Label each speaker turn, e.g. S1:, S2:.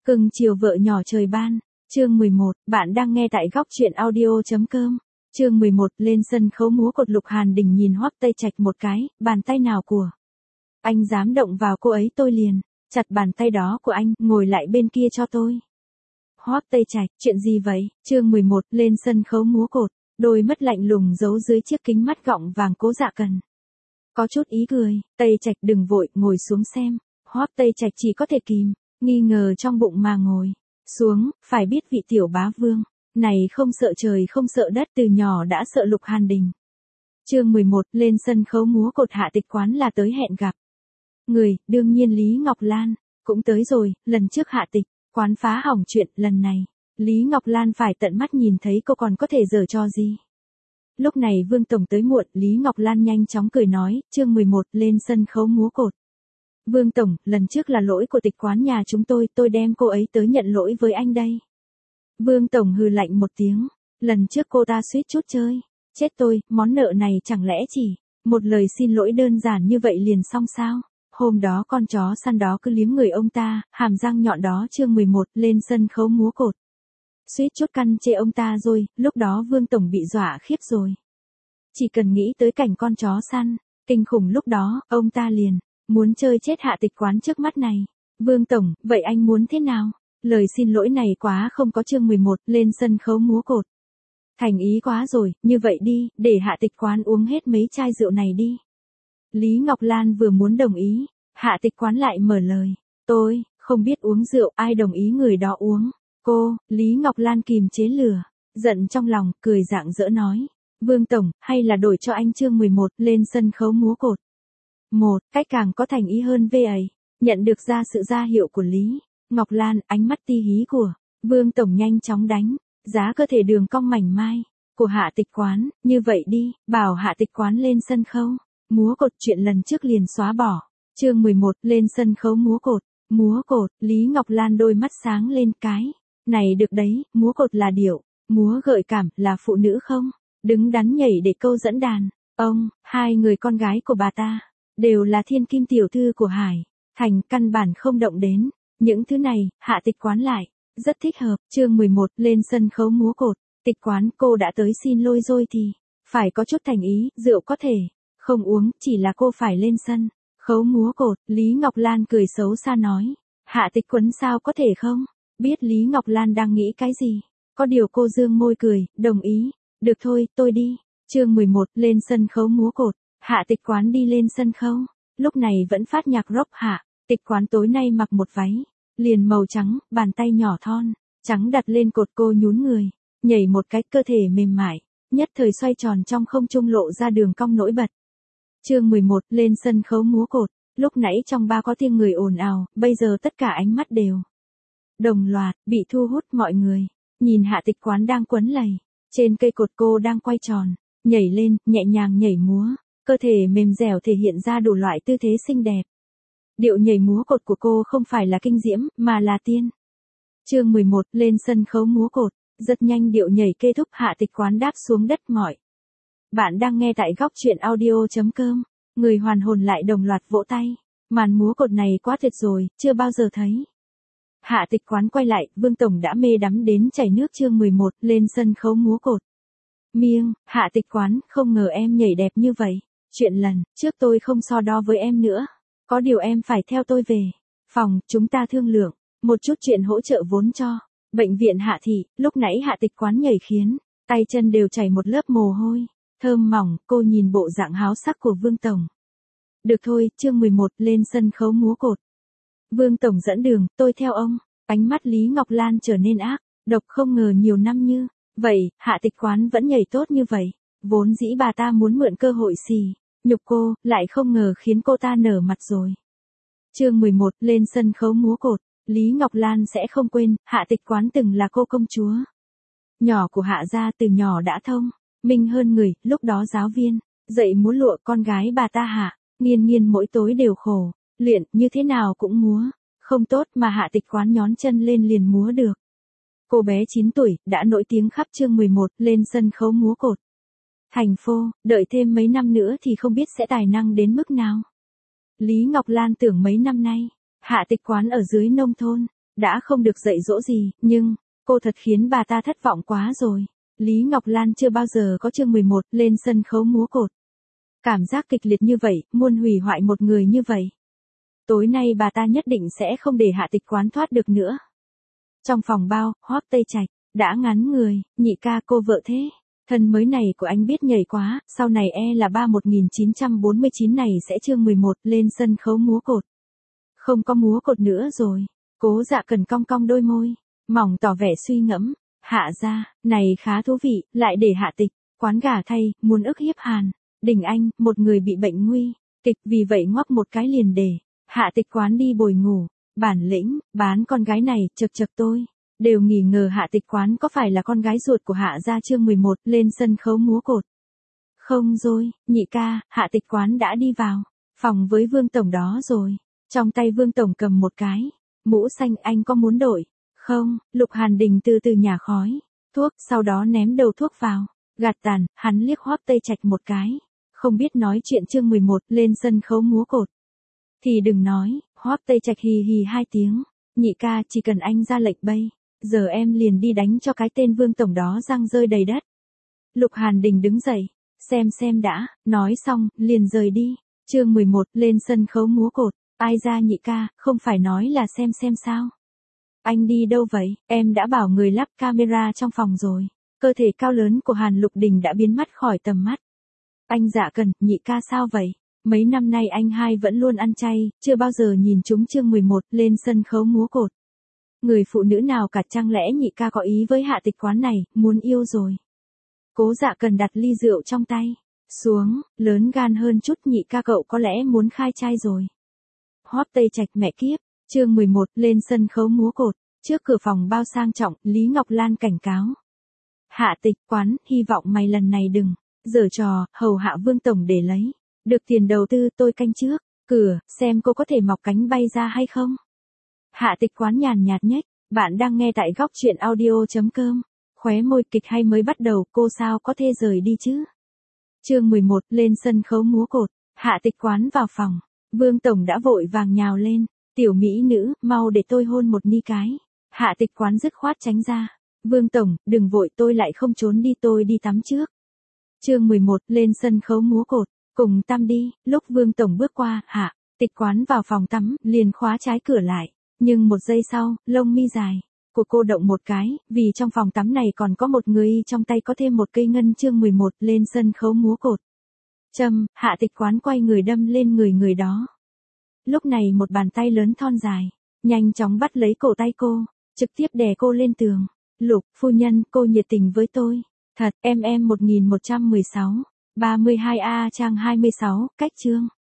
S1: Cưng chiều vợ nhỏ trời ban. Chương 11, bạn đang nghe tại góc truyện audio.com. Chương 11, lên sân khấu múa cột. Lục Hàn Đình nhìn Hoắc Tây Trạch một cái, bàn tay nào của anh dám động vào cô ấy tôi liền chặt bàn tay đó của anh, ngồi lại bên kia cho tôi. Hoắc Tây Trạch, chuyện gì vậy? Chương 11, lên sân khấu múa cột. Đôi mắt lạnh lùng giấu dưới chiếc kính mắt gọng vàng Cố Dạ Cần. Có chút ý cười, Tây Trạch đừng vội, ngồi xuống xem. Hoắc Tây Trạch chỉ có thể kìm nghi ngờ trong bụng mà ngồi xuống, phải biết vị tiểu bá vương này không sợ trời không sợ đất, từ nhỏ đã sợ Lục Hàn Đình. Chương 11, lên sân khấu múa cột. Hạ Tịch Quán là tới hẹn gặp người, đương nhiên Lý Ngọc Lan cũng tới rồi. Lần trước Hạ Tịch Quán phá hỏng chuyện, lần này Lý Ngọc Lan phải tận mắt nhìn thấy cô còn có thể giở trò gì. Lúc này Vương tổng tới muộn, Lý Ngọc Lan nhanh chóng cười nói, chương 11, lên sân khấu múa cột. Vương tổng, lần trước là lỗi của Tịch Quán nhà chúng tôi đem cô ấy tới nhận lỗi với anh đây. Vương tổng hừ lạnh một tiếng, lần trước cô ta suýt chút chơi chết tôi, món nợ này chẳng lẽ chỉ một lời xin lỗi đơn giản như vậy liền xong sao? Hôm đó con chó săn đó cứ liếm người ông ta, hàm răng nhọn đó. Chương 11, lên sân khấu múa cột. Suýt chút căn chê ông ta rồi, lúc đó Vương tổng bị dọa khiếp rồi. Chỉ cần nghĩ tới cảnh con chó săn kinh khủng lúc đó, ông ta liền muốn chơi chết Hạ Tịch Quán trước mắt này. Vương tổng, vậy anh muốn thế nào? Lời xin lỗi này quá không có. Chương 11, lên sân khấu múa cột. Thành ý quá rồi, như vậy đi, để Hạ Tịch Quán uống hết mấy chai rượu này đi. Lý Ngọc Lan vừa muốn đồng ý, Hạ Tịch Quán lại mở lời. Tôi không biết uống rượu, ai đồng ý người đó uống. Cô, Lý Ngọc Lan kìm chế lửa giận trong lòng, cười rạng rỡ nói. Vương tổng, hay là đổi cho anh. Chương 11, lên sân khấu múa cột. Một cách càng có thành ý hơn ấy. Nhận được ra sự ra hiệu của Lý Ngọc Lan, ánh mắt ti hí của Vương tổng nhanh chóng đánh giá cơ thể đường cong mảnh mai của Hạ Tịch Quán. Như vậy đi, bảo Hạ Tịch Quán lên sân khấu múa cột, chuyện lần trước liền xóa bỏ. Chương 11, lên sân khấu múa cột. Múa cột, Lý Ngọc Lan đôi mắt sáng lên, cái này được đấy, múa cột là điệu múa gợi cảm, là phụ nữ không đứng đắn nhảy để câu dẫn đàn ông. Hai người con gái của bà ta đều là thiên kim tiểu thư của Hải Thành, căn bản không động đến những thứ này. Hạ Tịch Quán lại rất thích hợp. Chương 11, lên sân khấu múa cột. Tịch Quán, cô đã tới xin lỗi rồi thì phải có chút thành ý, rượu có thể không uống, chỉ là cô phải lên sân khấu múa cột. Lý Ngọc Lan cười xấu xa nói. Hạ Tịch Quán sao có thể không biết Lý Ngọc Lan đang nghĩ cái gì. Có điều cô dương môi cười, đồng ý. Được thôi, tôi đi. Chương 11, lên sân khấu múa cột. Hạ Tịch Quán đi lên sân khấu. Lúc này vẫn phát nhạc rock. Hạ Tịch Quán tối nay mặc một váy liền màu trắng, bàn tay nhỏ thon trắng đặt lên cột, cô nhún người nhảy một cái, cơ thể mềm mại nhất thời xoay tròn trong không trung, lộ ra đường cong nổi bật. Chương 11, lên sân khấu múa cột. Lúc nãy trong ba có tiếng người ồn ào, bây giờ tất cả ánh mắt đều đồng loạt bị thu hút. Mọi người nhìn Hạ Tịch Quán đang quấn lầy trên cây cột, cô đang quay tròn nhảy lên, nhẹ nhàng nhảy múa, cơ thể mềm dẻo thể hiện ra đủ loại tư thế xinh đẹp. Điệu nhảy múa cột của cô không phải là kinh diễm, mà là tiên. Chương 11, lên sân khấu múa cột. Rất nhanh điệu nhảy kết thúc, Hạ Tịch Quán đáp xuống đất. Bạn đang nghe tại góc truyện audio.com. Người hoàn hồn lại đồng loạt vỗ tay. Màn múa cột này quá tuyệt rồi, chưa bao giờ thấy. Hạ Tịch Quán quay lại, Vương tổng đã mê đắm đến chảy nước. Chương 11, lên sân khấu múa cột. Miêng, Hạ Tịch Quán, không ngờ em nhảy đẹp như vậy. Chuyện lần trước tôi không so đo với em nữa. Có điều em phải theo tôi về phòng, chúng ta thương lượng một chút chuyện hỗ trợ vốn cho bệnh viện Hạ thị. Lúc nãy Hạ Tịch Quán nhảy khiến tay chân đều chảy một lớp mồ hôi thơm mỏng. Cô nhìn bộ dạng háo sắc của Vương tổng. Được thôi, chương 11, lên sân khấu múa cột. Vương tổng dẫn đường, tôi theo ông. Ánh mắt Lý Ngọc Lan trở nên ác độc, không ngờ nhiều năm như vậy, Hạ Tịch Quán vẫn nhảy tốt như vậy. Vốn dĩ bà ta muốn mượn cơ hội xì nhục cô, lại không ngờ khiến cô ta nở mặt rồi. Chương 11, lên sân khấu múa cột. Lý Ngọc Lan sẽ không quên, Hạ Tịch Quán từng là cô công chúa nhỏ của Hạ gia, từ nhỏ đã thông minh hơn người. Lúc đó giáo viên dạy múa lụa, con gái bà ta Hạ Nghiên Nghiên mỗi tối đều khổ luyện, như thế nào cũng múa không tốt, mà Hạ Tịch Quán nhón chân lên liền múa được. Cô bé 9 tuổi đã nổi tiếng khắp. Chương 11, lên sân khấu múa cột. Thành phố, đợi thêm mấy năm nữa thì không biết sẽ tài năng đến mức nào. Lý Ngọc Lan tưởng mấy năm nay, Hạ Tịch Quán ở dưới nông thôn, đã không được dạy dỗ gì, nhưng, cô thật khiến bà ta thất vọng quá rồi. Lý Ngọc Lan chưa bao giờ có chương 11 lên sân khấu múa cột. Cảm giác kịch liệt như vậy, muốn hủy hoại một người như vậy. Tối nay bà ta nhất định sẽ không để Hạ Tịch Quán thoát được nữa. Trong phòng bao, Hoắc Tây Trạch đã ngắn người, nhị ca cô vợ thế. Thân mới này của anh biết nhảy quá, sau này là 1949 này sẽ chương 11 lên sân khấu múa cột. Không có múa cột nữa rồi. Cố Dạ Cần cong cong đôi môi, mỏng tỏ vẻ suy ngẫm. Hạ gia, này khá thú vị, lại để Hạ Tịch Quán gả thay, muốn ức hiếp Hàn Đình Anh, một người bị bệnh nguy kịch, vì vậy ngoắc một cái liền để Hạ Tịch Quán đi bồi ngủ. Bản lĩnh, bán con gái này, chật chật tôi đều nghi ngờ Hạ Tịch Quán có phải là con gái ruột của Hạ gia chương 11 lên sân khấu múa cột. Không rồi, nhị ca, Hạ Tịch Quán đã đi vào phòng với Vương Tổng đó rồi. Trong tay Vương Tổng cầm một cái mũ xanh, anh có muốn đổi không? Lục Hàn Đình từ từ nhả khói thuốc, sau đó ném đầu thuốc vào gạt tàn. Hắn liếc Hoắc Tây Trạch một cái, không biết nói chuyện chương 11 lên sân khấu múa cột thì đừng nói. Hoắc Tây Trạch hì hì hai tiếng, nhị ca, chỉ cần anh ra lệnh bây giờ em liền đi đánh cho cái tên Vương Tổng đó răng rơi đầy đất. Lục Hàn Đình đứng dậy, xem đã, nói xong, liền rời đi. Chương 11 lên sân khấu múa cột. Ai ra nhị ca, không phải nói là xem sao? Anh đi đâu vậy? Em đã bảo người lắp camera trong phòng rồi. Cơ thể cao lớn của Hàn Lục Đình đã biến mất khỏi tầm mắt. Anh Dạ Cần, nhị ca sao vậy? Mấy năm nay anh hai vẫn luôn ăn chay, chưa bao giờ nhìn chúng chương 11 lên sân khấu múa cột. Người phụ nữ nào cả, chẳng lẽ nhị ca có ý với Hạ Tịch Quán này, muốn yêu rồi? Cố Dạ Cần đặt ly rượu trong tay xuống, lớn gan hơn chút, nhị ca cậu có lẽ muốn khai trai rồi. Hoắc Tây Trạch mẹ kiếp, chương 11 lên sân khấu múa cột. Trước cửa phòng bao sang trọng, Lý Ngọc Lan cảnh cáo. Hạ Tịch Quán, hy vọng mày lần này đừng giở trò, hầu hạ Vương Tổng để lấy được tiền đầu tư, tôi canh trước cửa, xem cô có thể mọc cánh bay ra hay không. Hạ Tịch Quán nhàn nhạt nhếch, bạn đang nghe tại góc truyện audio.com. Khóe môi kịch hay mới bắt đầu, cô sao có thể rời đi chứ. Chương 11 lên sân khấu múa cột. Hạ Tịch Quán vào phòng, Vương Tổng đã vội vàng nhào lên. Tiểu mỹ nữ, mau để tôi hôn một ni cái. Hạ Tịch Quán dứt khoát tránh ra. Vương Tổng, đừng vội, tôi lại không trốn đi, tôi đi tắm trước. Chương 11 lên sân khấu múa cột. Cùng tắm đi. Lúc Vương Tổng bước qua, Hạ Tịch Quán vào phòng tắm, liền khóa trái cửa lại. Nhưng một giây sau, lông mi dài của cô động một cái, vì trong phòng tắm này còn có một người, trong tay có thêm một cây ngân. Chương 11 lên sân khấu múa cột. Hạ Tịch Quán quay người đâm lên người đó. Lúc này một bàn tay lớn thon dài, nhanh chóng bắt lấy cổ tay cô, trực tiếp đè cô lên tường. Lục phu nhân, cô nhiệt tình với tôi. Thật, em 1116. 32A trang 26, cách chương.